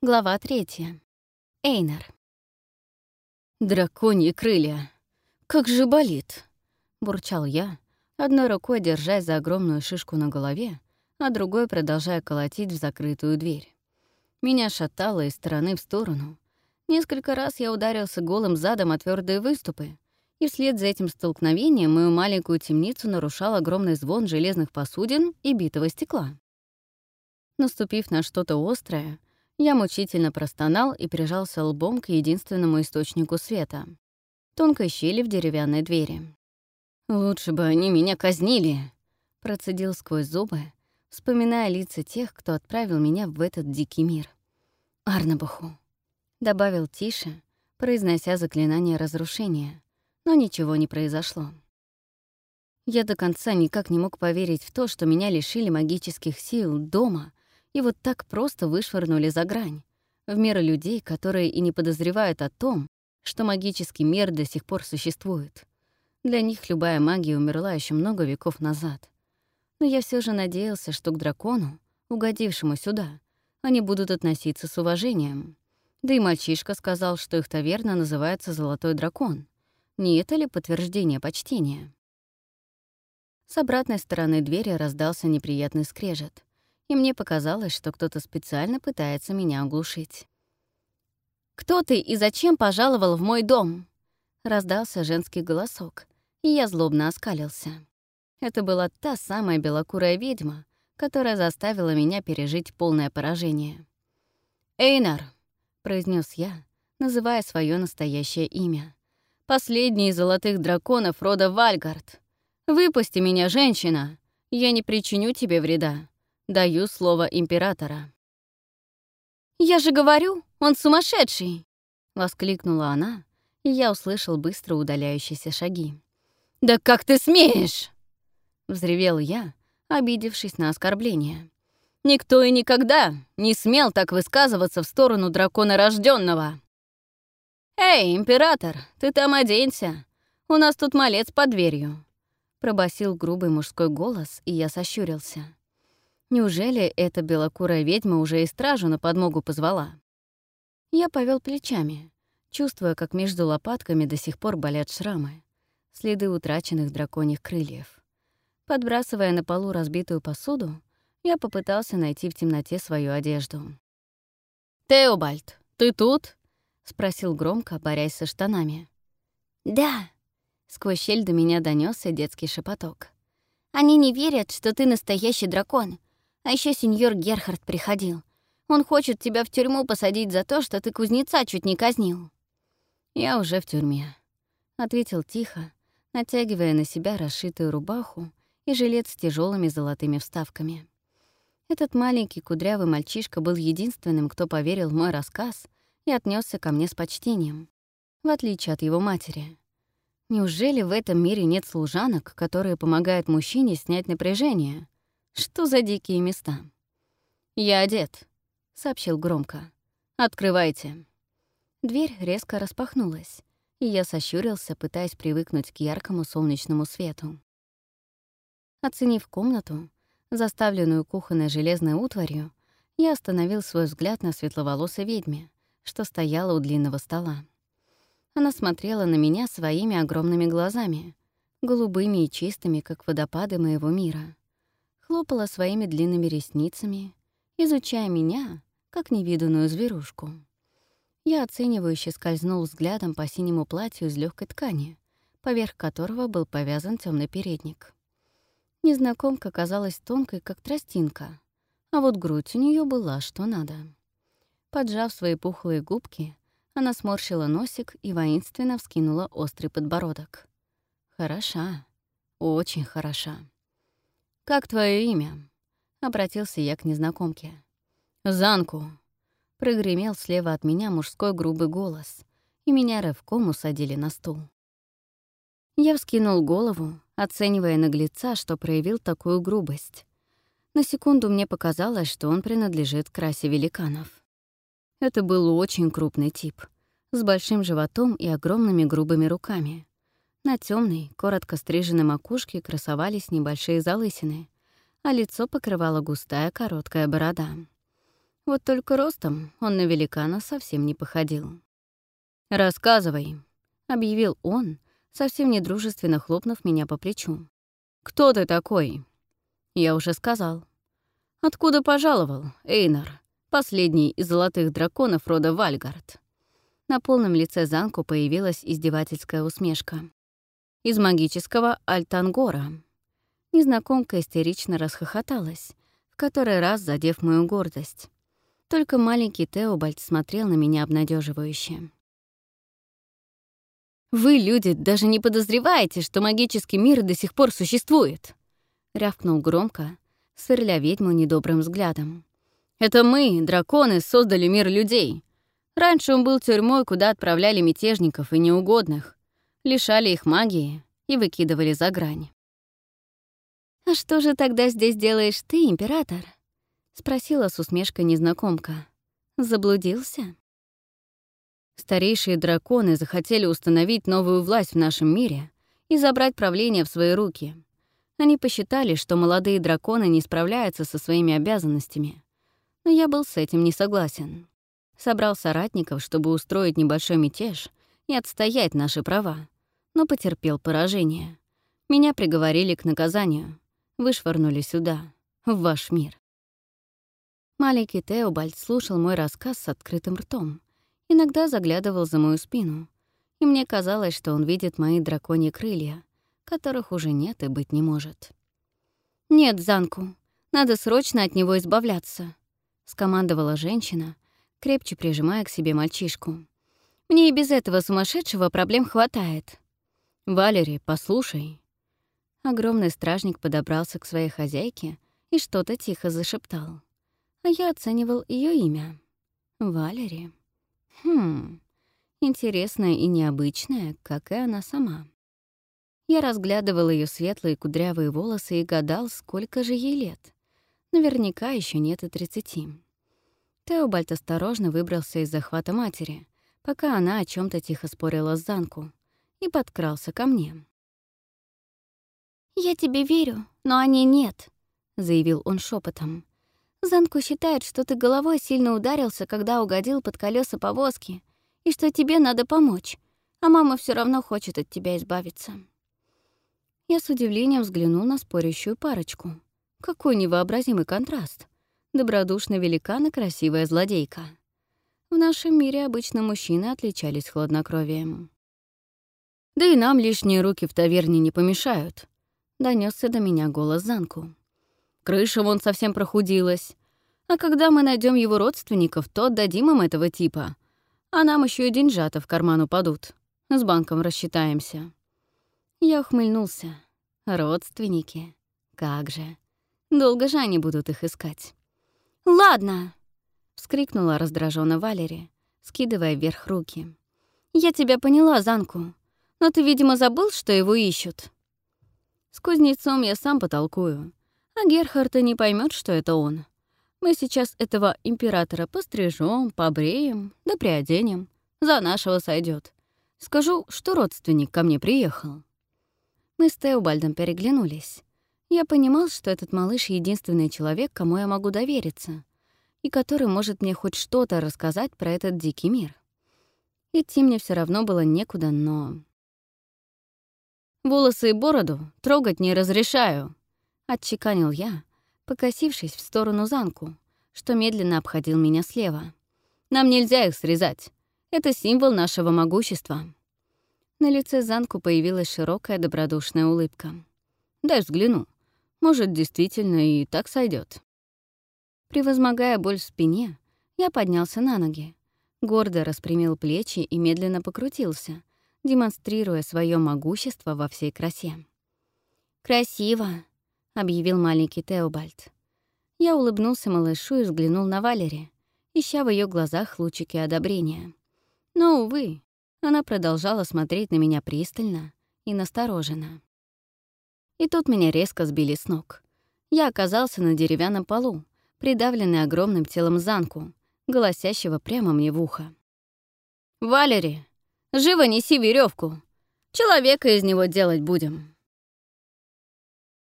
Глава 3. Эйнар. «Драконьи крылья! Как же болит!» — бурчал я, одной рукой держась за огромную шишку на голове, а другой продолжая колотить в закрытую дверь. Меня шатало из стороны в сторону. Несколько раз я ударился голым задом о твердые выступы, и вслед за этим столкновением мою маленькую темницу нарушал огромный звон железных посудин и битого стекла. Наступив на что-то острое, я мучительно простонал и прижался лбом к единственному источнику света — тонкой щели в деревянной двери. «Лучше бы они меня казнили!» — процедил сквозь зубы, вспоминая лица тех, кто отправил меня в этот дикий мир. «Арнабаху!» — добавил тише, произнося заклинание разрушения, но ничего не произошло. Я до конца никак не мог поверить в то, что меня лишили магических сил дома и вот так просто вышвырнули за грань, в мир людей, которые и не подозревают о том, что магический мир до сих пор существует. Для них любая магия умерла еще много веков назад. Но я все же надеялся, что к дракону, угодившему сюда, они будут относиться с уважением. Да и мальчишка сказал, что их таверна называется «Золотой дракон». Не это ли подтверждение почтения? С обратной стороны двери раздался неприятный скрежет, и мне показалось, что кто-то специально пытается меня оглушить. «Кто ты и зачем пожаловал в мой дом?» — раздался женский голосок, и я злобно оскалился. Это была та самая белокурая ведьма, которая заставила меня пережить полное поражение. «Эйнар», — произнес я, называя свое настоящее имя, — «последний из золотых драконов рода Вальгард. Выпусти меня, женщина, я не причиню тебе вреда. Даю слово императора». «Я же говорю, он сумасшедший!» — воскликнула она, и я услышал быстро удаляющиеся шаги. «Да как ты смеешь!» — взревел я, обидевшись на оскорбление. «Никто и никогда не смел так высказываться в сторону дракона рожденного. «Эй, император, ты там оденься! У нас тут малец под дверью!» — пробасил грубый мужской голос, и я сощурился. Неужели эта белокурая ведьма уже и стражу на подмогу позвала? Я повел плечами, чувствуя, как между лопатками до сих пор болят шрамы, следы утраченных драконьих крыльев. Подбрасывая на полу разбитую посуду, я попытался найти в темноте свою одежду. «Теобальд, ты тут?» — спросил громко, борясь со штанами. «Да», — сквозь щель до меня донёсся детский шепоток. «они не верят, что ты настоящий дракон. А еще сеньор Герхард приходил. Он хочет тебя в тюрьму посадить за то, что ты кузнеца чуть не казнил». «Я уже в тюрьме», — ответил тихо, натягивая на себя расшитую рубаху и жилет с тяжелыми золотыми вставками. Этот маленький кудрявый мальчишка был единственным, кто поверил в мой рассказ и отнесся ко мне с почтением, в отличие от его матери. Неужели в этом мире нет служанок, которые помогают мужчине снять напряжение? Что за дикие места? «Я одет», — сообщил громко. «Открывайте». Дверь резко распахнулась, и я сощурился, пытаясь привыкнуть к яркому солнечному свету. Оценив комнату, заставленную кухонной железной утварью, я остановил свой взгляд на светловолосой ведьме, что стояла у длинного стола. Она смотрела на меня своими огромными глазами, голубыми и чистыми, как водопады моего мира. Хлопала своими длинными ресницами, изучая меня, как невиданную зверушку. Я оценивающе скользнул взглядом по синему платью из легкой ткани, поверх которого был повязан темный передник. Незнакомка казалась тонкой, как тростинка, а вот грудь у нее была что надо. Поджав свои пухлые губки, она сморщила носик и воинственно вскинула острый подбородок. «Хороша, очень хороша». «Как твое имя?» — обратился я к незнакомке. «Занку!» — прогремел слева от меня мужской грубый голос, и меня рывком усадили на стул. Я вскинул голову, оценивая наглеца, что проявил такую грубость. На секунду мне показалось, что он принадлежит к расе великанов. Это был очень крупный тип, с большим животом и огромными грубыми руками. На темной, коротко стриженной макушке красовались небольшие залысины, а лицо покрывала густая короткая борода. Вот только ростом он на великана совсем не походил. «Рассказывай», — объявил он, совсем недружественно хлопнув меня по плечу. «Кто ты такой?» «Я уже сказал». «Откуда пожаловал, Эйнар, последний из золотых драконов рода Вальгард?» На полном лице Занку появилась издевательская усмешка. «Из магического Альтангора». Незнакомка истерично расхохоталась, в который раз задев мою гордость. Только маленький Теобальд смотрел на меня обнадеживающе. «Вы, люди, даже не подозреваете, что магический мир до сих пор существует!» — рявкнул громко, сверля ведьму недобрым взглядом. «Это мы, драконы, создали мир людей. Раньше он был тюрьмой, куда отправляли мятежников и неугодных, лишали их магии и выкидывали за грань». «А что же тогда здесь делаешь ты, император?» — спросила с усмешкой незнакомка. «Заблудился?» Старейшие драконы захотели установить новую власть в нашем мире и забрать правление в свои руки. Они посчитали, что молодые драконы не справляются со своими обязанностями. Но я был с этим не согласен. Собрал соратников, чтобы устроить небольшой мятеж и отстоять наши права, но потерпел поражение. Меня приговорили к наказанию, вышвырнули сюда, в ваш мир. Маленький Теобальд слушал мой рассказ с открытым ртом, иногда заглядывал за мою спину, и мне казалось, что он видит мои драконьи крылья, которых уже нет и быть не может. «Нет, Занку, надо срочно от него избавляться», — скомандовала женщина, крепче прижимая к себе мальчишку. «Мне и без этого сумасшедшего проблем хватает». «Валери, послушай». Огромный стражник подобрался к своей хозяйке и что-то тихо зашептал. А я оценивал ее имя. Валери. Интересная и необычная, как и она сама. Я разглядывал ее светлые кудрявые волосы и гадал, сколько же ей лет. Наверняка еще нет и 30. Теобальд осторожно выбрался из захвата матери, пока она о чем то тихо спорила с Занку, и подкрался ко мне. «Я тебе верю, но они нет», — заявил он шепотом. «Занку считает, что ты головой сильно ударился, когда угодил под колеса повозки, и что тебе надо помочь, а мама все равно хочет от тебя избавиться». Я с удивлением взглянул на спорящую парочку. Какой невообразимый контраст. Добродушный великан и красивая злодейка. В нашем мире обычно мужчины отличались хладнокровием. «Да и нам лишние руки в таверне не помешают», — донесся до меня голос Занку. «Крыша вон совсем прохудилась. А когда мы найдем его родственников, то отдадим им этого типа. А нам еще и деньжата в карман упадут. С банком рассчитаемся». Я ухмыльнулся. Родственники. Как же. Долго же они будут их искать. «Ладно!» — вскрикнула раздражённо Валери, скидывая вверх руки. «Я тебя поняла, Занку. Но ты, видимо, забыл, что его ищут». «С кузнецом я сам потолкую, а Герхард и не поймет, что это он. Мы сейчас этого императора пострижем, побреем, да приоденем. За нашего сойдет. Скажу, что родственник ко мне приехал». Мы с Теобальдом переглянулись. Я понимал, что этот малыш — единственный человек, кому я могу довериться, и который может мне хоть что-то рассказать про этот дикий мир. Идти мне все равно было некуда, но... «Волосы и бороду трогать не разрешаю», — отчеканил я, покосившись в сторону Занку, что медленно обходил меня слева. «Нам нельзя их срезать. Это символ нашего могущества». На лице Занку появилась широкая добродушная улыбка. «Дай взгляну. Может, действительно и так сойдет. Превозмогая боль в спине, я поднялся на ноги, гордо распрямил плечи и медленно покрутился, демонстрируя свое могущество во всей красе. «Красиво», — объявил маленький Теобальд. Я улыбнулся малышу и взглянул на Валери, ища в ее глазах лучики одобрения. Но, увы, она продолжала смотреть на меня пристально и настороженно. И тут меня резко сбили с ног. Я оказался на деревянном полу, придавленный огромным телом Занку, голосящего прямо мне в ухо. «Валери, живо неси веревку! Человека из него делать будем!»